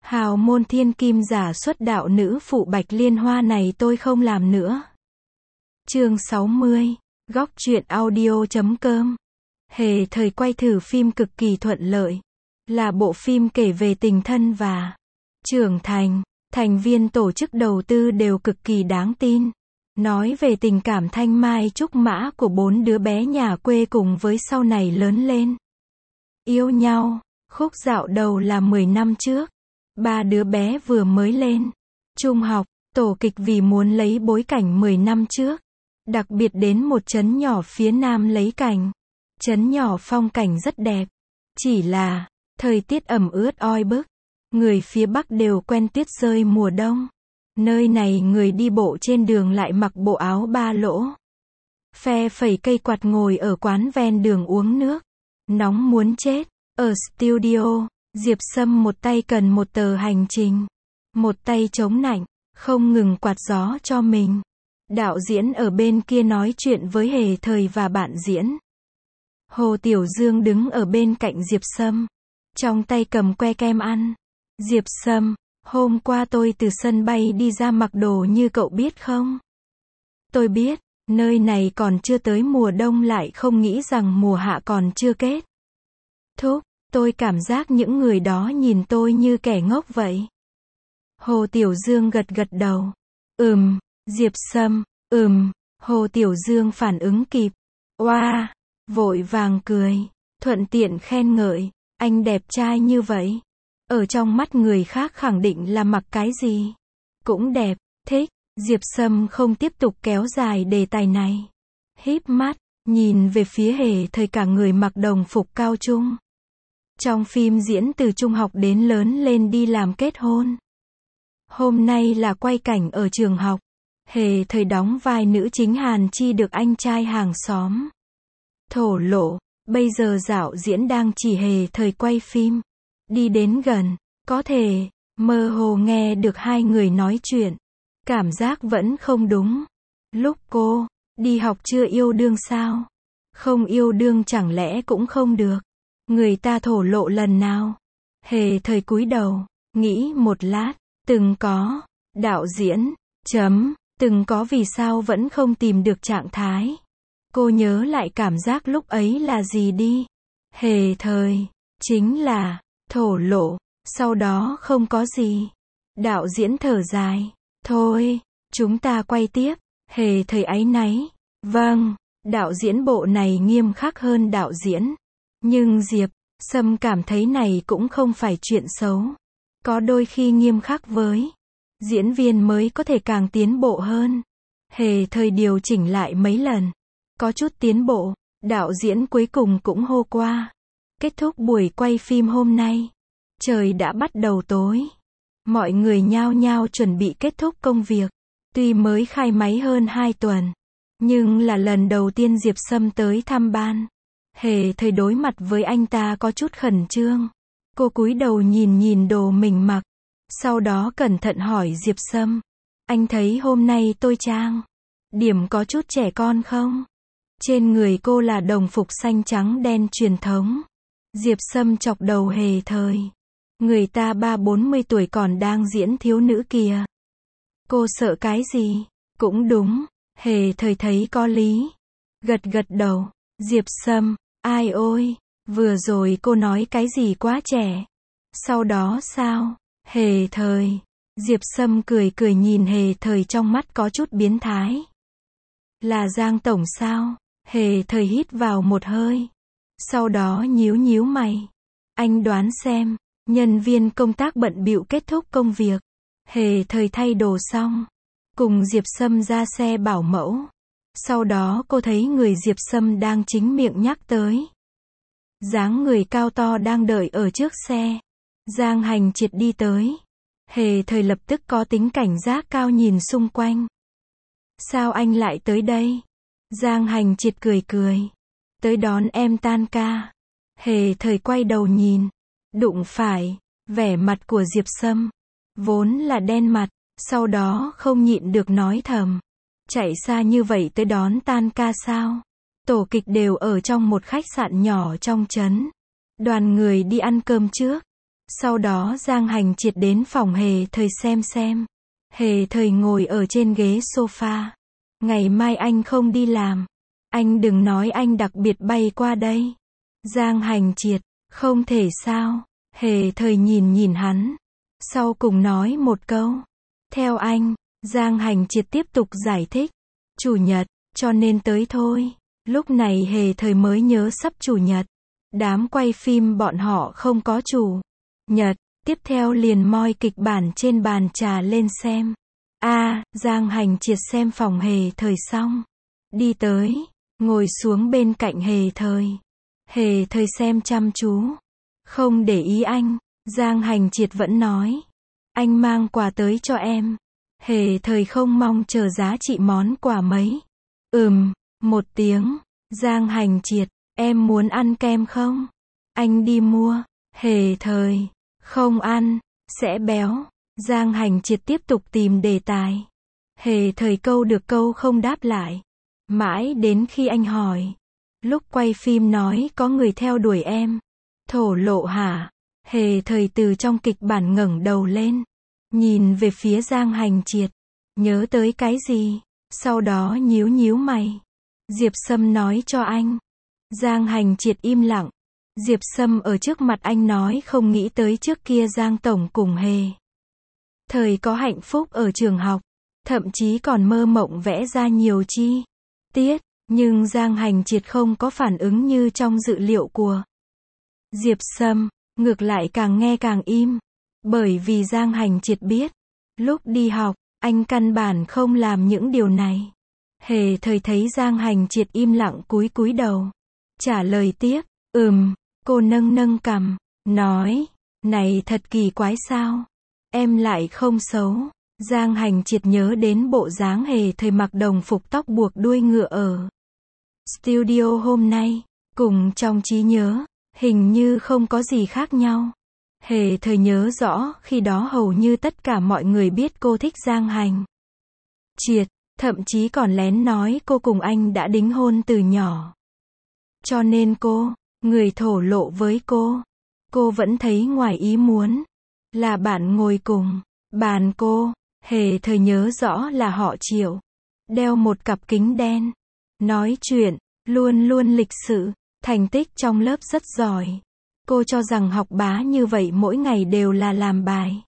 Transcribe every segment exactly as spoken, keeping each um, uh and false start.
Hào môn thiên kim giả xuất đạo nữ phụ Bạch Liên Hoa này tôi không làm nữa. Chương sáu mươi, góc truyện audio chấm com. Hề thời quay thử phim cực kỳ thuận lợi. Là bộ phim kể về tình thân và trưởng thành. Thành viên tổ chức đầu tư đều cực kỳ đáng tin. Nói về tình cảm thanh mai trúc mã của bốn đứa bé nhà quê cùng với sau này lớn lên. Yêu nhau. Khúc dạo đầu là mười năm trước. Ba đứa bé vừa mới lên trung học, tổ kịch vì muốn lấy bối cảnh mười năm trước. Đặc biệt đến một trấn nhỏ phía nam lấy cảnh. Trấn nhỏ phong cảnh rất đẹp. Chỉ là, thời tiết ẩm ướt oi bức. Người phía Bắc đều quen tuyết rơi mùa đông. Nơi này người đi bộ trên đường lại mặc bộ áo ba lỗ. Phe phẩy cây quạt ngồi ở quán ven đường uống nước. Nóng muốn chết. Ở studio, Diệp Sâm một tay cần một tờ hành trình. Một tay chống nạnh, không ngừng quạt gió cho mình. Đạo diễn ở bên kia nói chuyện với Hề Thời và bạn diễn. Hồ Tiểu Dương đứng ở bên cạnh Diệp Sâm. Trong tay cầm que kem ăn. Diệp Sâm, hôm qua tôi từ sân bay đi ra mặc đồ như cậu biết không? Tôi biết, nơi này còn chưa tới mùa đông lại không nghĩ rằng mùa hạ còn chưa kết thúc. Tôi cảm giác những người đó nhìn tôi như kẻ ngốc vậy. Hồ Tiểu Dương gật gật đầu. Ừm, Diệp Sâm, ừm, Hồ Tiểu Dương phản ứng kịp. Oa, vội vàng cười, thuận tiện khen ngợi, anh đẹp trai như vậy. Ở trong mắt người khác khẳng định là mặc cái gì cũng đẹp, thích. Diệp Sâm không tiếp tục kéo dài đề tài này. Híp mắt, nhìn về phía Hề Thời cả người mặc đồng phục cao trung. Trong phim diễn từ trung học đến lớn lên đi làm kết hôn. Hôm nay là quay cảnh ở trường học. Hề Thời đóng vai nữ chính Hàn Chi được anh trai hàng xóm thổ lộ. Bây giờ đạo diễn đang chỉ Hề Thời quay phim. Đi đến gần, có thể mơ hồ nghe được hai người nói chuyện. Cảm giác vẫn không đúng. Lúc cô đi học chưa yêu đương sao? Không yêu đương chẳng lẽ cũng không được? Người ta thổ lộ lần nào? Hề Thời cúi đầu, nghĩ một lát, từng có, đạo diễn, chấm, từng có vì sao vẫn không tìm được trạng thái. Cô nhớ lại cảm giác lúc ấy là gì đi. Hề Thời, chính là, thổ lộ, sau đó không có gì. Đạo diễn thở dài, thôi, chúng ta quay tiếp. Hề Thời áy náy, vâng, đạo diễn bộ này nghiêm khắc hơn đạo diễn. Nhưng Diệp Sâm cảm thấy này cũng không phải chuyện xấu. Có đôi khi nghiêm khắc với diễn viên mới có thể càng tiến bộ hơn. Hề Thời điều chỉnh lại mấy lần. Có chút tiến bộ, đạo diễn cuối cùng cũng hô qua. Kết thúc buổi quay phim hôm nay. Trời đã bắt đầu tối. Mọi người nhao nhao chuẩn bị kết thúc công việc. Tuy mới khai máy hơn hai tuần. Nhưng là lần đầu tiên Diệp Sâm tới thăm ban. Hề Thời đối mặt với anh ta có chút khẩn trương. Cô cúi đầu nhìn nhìn đồ mình mặc. Sau đó cẩn thận hỏi Diệp Sâm. Anh thấy hôm nay tôi trang điểm có chút trẻ con không? Trên người cô là đồng phục xanh trắng đen truyền thống. Diệp Sâm chọc đầu Hề Thời. Người ta ba bốn mươi tuổi còn đang diễn thiếu nữ kìa. Cô sợ cái gì? Cũng đúng. Hề Thời thấy có lý. Gật gật đầu. Diệp Sâm, ai ôi, vừa rồi cô nói cái gì quá trẻ. Sau đó sao? Hề Thời. Diệp Sâm cười cười nhìn Hề Thời trong mắt có chút biến thái. Là Giang Tổng sao? Hề Thời hít vào một hơi. Sau đó nhíu nhíu mày. Anh đoán xem, nhân viên công tác bận bịu kết thúc công việc. Hề Thời thay đồ xong. Cùng Diệp Sâm ra xe bảo mẫu. Sau đó cô thấy người Diệp Sâm đang chính miệng nhắc tới. Dáng người cao to đang đợi ở trước xe. Giang Hành Triệt đi tới. Hề Thời lập tức có tính cảnh giác cao nhìn xung quanh. Sao anh lại tới đây? Giang Hành Triệt cười cười. Tới đón em tan ca. Hề Thời quay đầu nhìn. Đụng phải vẻ mặt của Diệp Sâm. Vốn là đen mặt. Sau đó không nhịn được nói thầm. Chạy xa như vậy tới đón tan ca sao? Tổ kịch đều ở trong một khách sạn nhỏ trong trấn. Đoàn người đi ăn cơm trước. Sau đó Giang Hành Triệt đến phòng Hề Thời xem xem. Hề Thời ngồi ở trên ghế sofa. Ngày mai anh không đi làm. Anh đừng nói anh đặc biệt bay qua đây. Giang Hành Triệt, không thể sao. Hề Thời nhìn nhìn hắn. Sau cùng nói một câu. Theo anh, Giang Hành Triệt tiếp tục giải thích. Chủ nhật, cho nên tới thôi. Lúc này Hề Thời mới nhớ sắp chủ nhật. Đám quay phim bọn họ không có chủ nhật. Tiếp theo liền moi kịch bản trên bàn trà lên xem. A, Giang Hành Triệt xem phòng Hề Thời xong. Đi tới, ngồi xuống bên cạnh Hề Thời. Hề Thời xem chăm chú. Không để ý anh, Giang Hành Triệt vẫn nói. Anh mang quà tới cho em. Hề Thời không mong chờ giá trị món quà mấy. Ừm, một tiếng. Giang Hành Triệt, em muốn ăn kem không? Anh đi mua. Hề Thời, không ăn, sẽ béo. Giang Hành Triệt tiếp tục tìm đề tài. Hề Thời câu được câu không đáp lại. Mãi đến khi anh hỏi. Lúc quay phim nói có người theo đuổi em. Thổ lộ hả? Hề Thời từ trong kịch bản ngẩng đầu lên. Nhìn về phía Giang Hành Triệt. Nhớ tới cái gì? Sau đó nhíu nhíu mày. Diệp Sâm nói cho anh. Giang Hành Triệt im lặng. Diệp Sâm ở trước mặt anh nói không nghĩ tới trước kia Giang Tổng cùng Hề Thời có hạnh phúc ở trường học. Thậm chí còn mơ mộng vẽ ra nhiều chi tiết. Nhưng Giang Hành Triệt không có phản ứng như trong dự liệu của Diệp Sâm. Ngược lại càng nghe càng im. Bởi vì Giang Hành Triệt biết. Lúc đi học, anh căn bản không làm những điều này. Hề Thời thấy Giang Hành Triệt im lặng cúi cúi đầu. Trả lời tiếp. Ừm. Cô nâng nâng cằm. Nói. Này thật kỳ quái sao? Em lại không xấu. Giang Hành Triệt nhớ đến bộ dáng Hề Thời mặc đồng phục tóc buộc đuôi ngựa ở studio hôm nay. Cùng trong trí nhớ. Hình như không có gì khác nhau. Hề Thời nhớ rõ khi đó hầu như tất cả mọi người biết cô thích Giang Hành Triệt. Thậm chí còn lén nói cô cùng anh đã đính hôn từ nhỏ. Cho nên cô, người thổ lộ với cô. Cô vẫn thấy ngoài ý muốn. Là bạn ngồi cùng bàn cô. Hề Thời nhớ rõ là họ Triệu. Đeo một cặp kính đen. Nói chuyện, luôn luôn lịch sự. Thành tích trong lớp rất giỏi. Cô cho rằng học bá như vậy mỗi ngày đều là làm bài.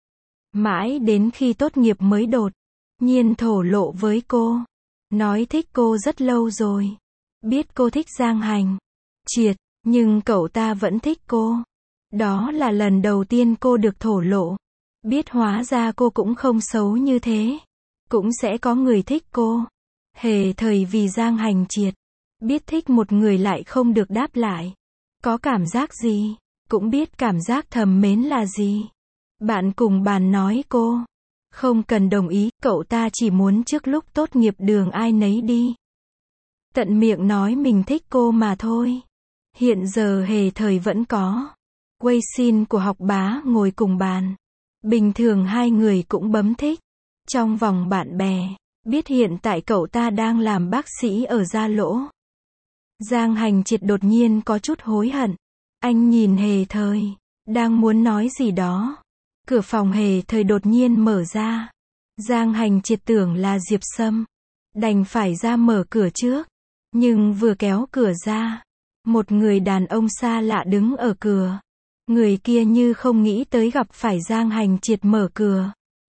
Mãi đến khi tốt nghiệp mới đột nhiên thổ lộ với cô. Nói thích cô rất lâu rồi. Biết cô thích Giang Hành Triệt, nhưng cậu ta vẫn thích cô. Đó là lần đầu tiên cô được thổ lộ. Biết hóa ra cô cũng không xấu như thế. Cũng sẽ có người thích cô. Hề Thời vì Giang Hành Triệt. Biết thích một người lại không được đáp lại. Có cảm giác gì? Cũng biết cảm giác thầm mến là gì. Bạn cùng bàn nói cô. Không cần đồng ý, cậu ta chỉ muốn trước lúc tốt nghiệp đường ai nấy đi. Tận miệng nói mình thích cô mà thôi. Hiện giờ Hề Thời vẫn có quay xin của học bá ngồi cùng bàn. Bình thường hai người cũng bấm thích. Trong vòng bạn bè, biết hiện tại cậu ta đang làm bác sĩ ở Gia Lỗ. Giang Hành Triệt đột nhiên có chút hối hận. Anh nhìn Hề Thời, đang muốn nói gì đó. Cửa phòng Hề Thời đột nhiên mở ra. Giang Hành Triệt tưởng là Diệp Sâm. Đành phải ra mở cửa trước. Nhưng vừa kéo cửa ra, một người đàn ông xa lạ đứng ở cửa. Người kia như không nghĩ tới gặp phải Giang Hành Triệt mở cửa.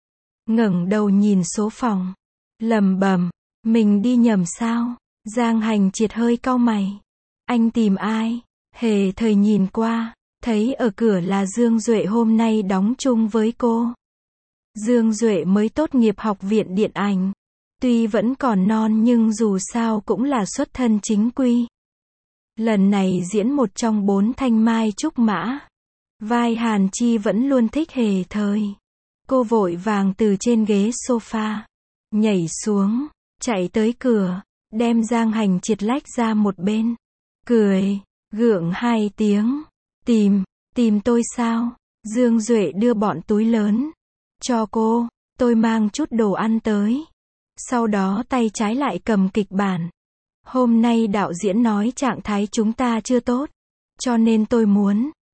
Ngẩng đầu nhìn số phòng. Lẩm bẩm, mình đi nhầm sao? Giang Hành Triệt hơi cau mày. Anh tìm ai? Hề Thời nhìn qua, thấy ở cửa là Dương Duệ hôm nay đóng chung với cô. Dương Duệ mới tốt nghiệp học viện điện ảnh. Tuy vẫn còn non nhưng dù sao cũng là xuất thân chính quy. Lần này diễn một trong bốn thanh mai trúc mã. Vai Hàn Chi vẫn luôn thích Hề Thời. Cô vội vàng từ trên ghế sofa nhảy xuống, chạy tới cửa, đem Giang Hành Triệt lách ra một bên. Cười, gượng hai tiếng. Tìm, tìm tôi sao? Dương Duệ đưa bọn túi lớn cho cô, tôi mang chút đồ ăn tới. Sau đó tay trái lại cầm kịch bản. Hôm nay đạo diễn nói trạng thái chúng ta chưa tốt, cho nên tôi muốn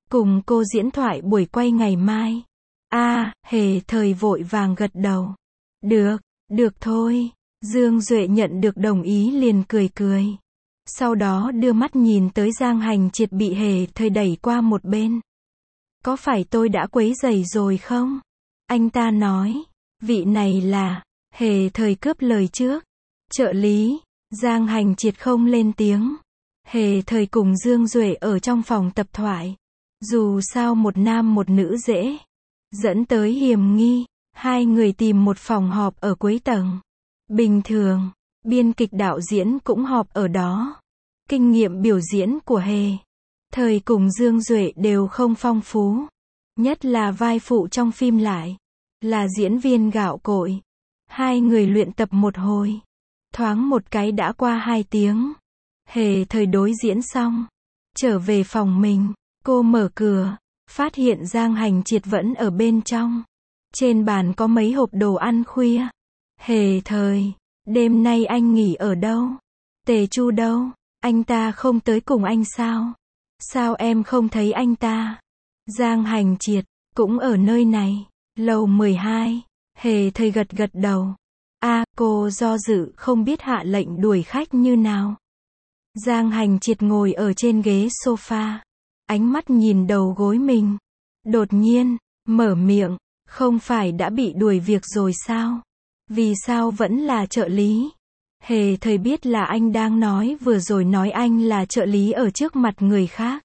Cùng cô diễn thoại buổi quay ngày mai. A, Hề Thời vội vàng gật đầu. Được, được thôi. Dương Duệ nhận được đồng ý liền cười cười. Sau đó đưa mắt nhìn tới Giang Hành Triệt bị Hề Thời đẩy qua một bên. Có phải tôi đã quấy rầy rồi không? Anh ta nói. Vị này là, Hề Thời cướp lời trước. Trợ lý. Giang Hành Triệt không lên tiếng. Hề Thời cùng Dương Duệ ở trong phòng tập thoại. Dù sao một nam một nữ dễ dẫn tới hiểm nghi, hai người tìm một phòng họp ở cuối tầng. Bình thường, biên kịch đạo diễn cũng họp ở đó. Kinh nghiệm biểu diễn của Hề Thời cùng Dương Duệ đều không phong phú. Nhất là vai phụ trong phim lại là diễn viên gạo cội. Hai người luyện tập một hồi. Thoáng một cái đã qua hai tiếng. Hề Thời đối diễn xong. Trở về phòng mình. Cô mở cửa. Phát hiện Giang Hành Triệt vẫn ở bên trong. Trên bàn có mấy hộp đồ ăn khuya. Hề Thời, đêm nay anh nghỉ ở đâu? Tề Chu đâu? Anh ta không tới cùng anh sao? Sao em không thấy anh ta? Giang Hành Triệt, cũng ở nơi này. Lầu mười hai. Hề Thời gật gật đầu. A, à, cô do dự không biết hạ lệnh đuổi khách như nào. Giang Hành Triệt ngồi ở trên ghế sofa. Ánh mắt nhìn đầu gối mình. Đột nhiên, mở miệng. Không phải đã bị đuổi việc rồi sao? Vì sao vẫn là trợ lý? Hề Thời biết là anh đang nói vừa rồi nói anh là trợ lý ở trước mặt người khác.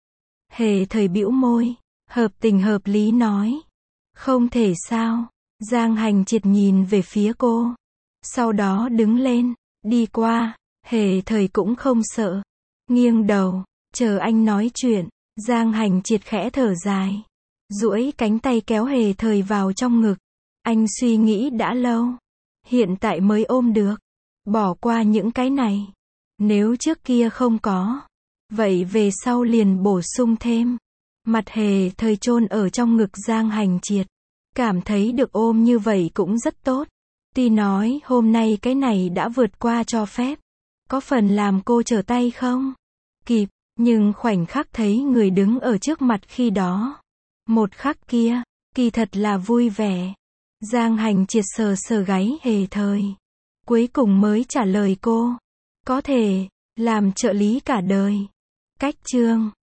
Hề Thời bĩu môi. Hợp tình hợp lý nói. Không thể sao? Giang Hành Triệt nhìn về phía cô. Sau đó đứng lên. Đi qua. Hề Thời cũng không sợ. Nghiêng đầu. Chờ anh nói chuyện. Giang Hành Triệt khẽ thở dài. Duỗi cánh tay kéo Hề Thời vào trong ngực. Anh suy nghĩ đã lâu. Hiện tại mới ôm được. Bỏ qua những cái này. Nếu trước kia không có. Vậy về sau liền bổ sung thêm. Mặt Hề Thời chôn ở trong ngực Giang Hành Triệt. Cảm thấy được ôm như vậy cũng rất tốt. Tuy nói hôm nay cái này đã vượt qua cho phép. Có phần làm cô trở tay không? Kịp. Nhưng khoảnh khắc thấy người đứng ở trước mặt khi đó. Một khắc kia, kỳ thật là vui vẻ. Giang Hành Triệt sờ sờ gáy Hề Thời. Cuối cùng mới trả lời cô. Có thể, làm trợ lý cả đời. Cách chương.